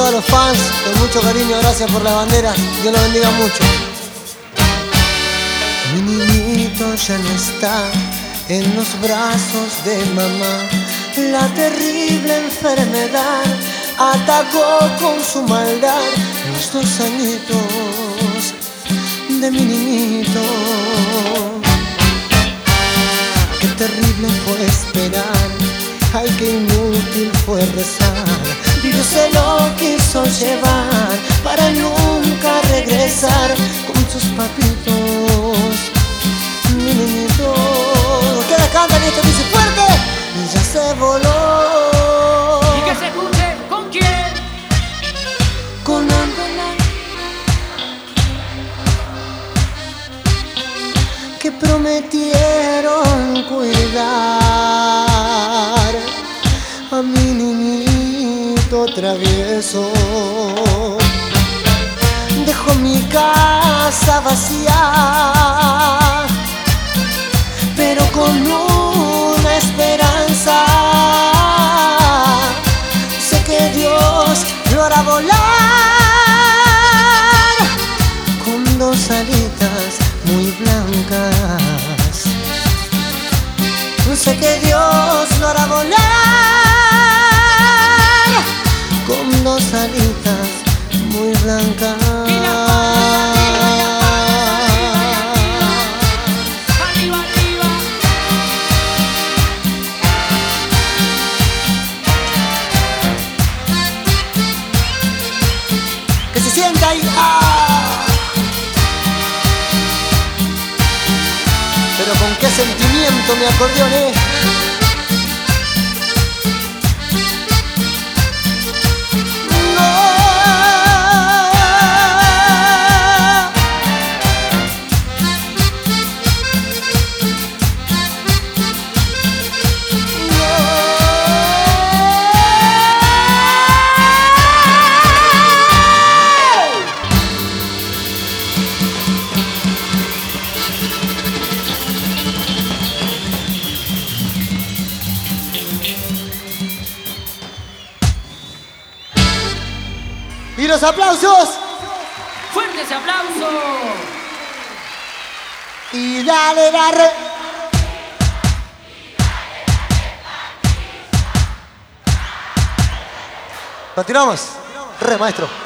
todos los fans, con mucho cariño, gracias por las banderas. Dios los bendiga mucho. Mi niñito ya no está en los brazos de mamá. La terrible enfermedad atacó con su maldad los 2 añitos de mi niñito. Qué terrible fue esperar, ay, qué inútil fue rezar. Dios se lo quiso llevar para nunca regresar con sus papitos. Mi niñito, ustedes cantan y esto dice fuerte. Y ya se voló. Y que se escuche, ¿con quién? Con Angola, que prometieron cuidar a mi niñito travieso. Dejó mi casa vacía, pero con una esperanza. Sé que Dios lo hará volar con 2 alitas muy blancas. Sé que Dios lo hará volar con 2 alitas muy blancas. Arriba, arriba. Que se sienta ahí. Pero con qué sentimiento mi acordeón, ¡Y los aplausos! ¡Fuerte ese aplauso! Y dale, dale. Continuamos. Re, maestro.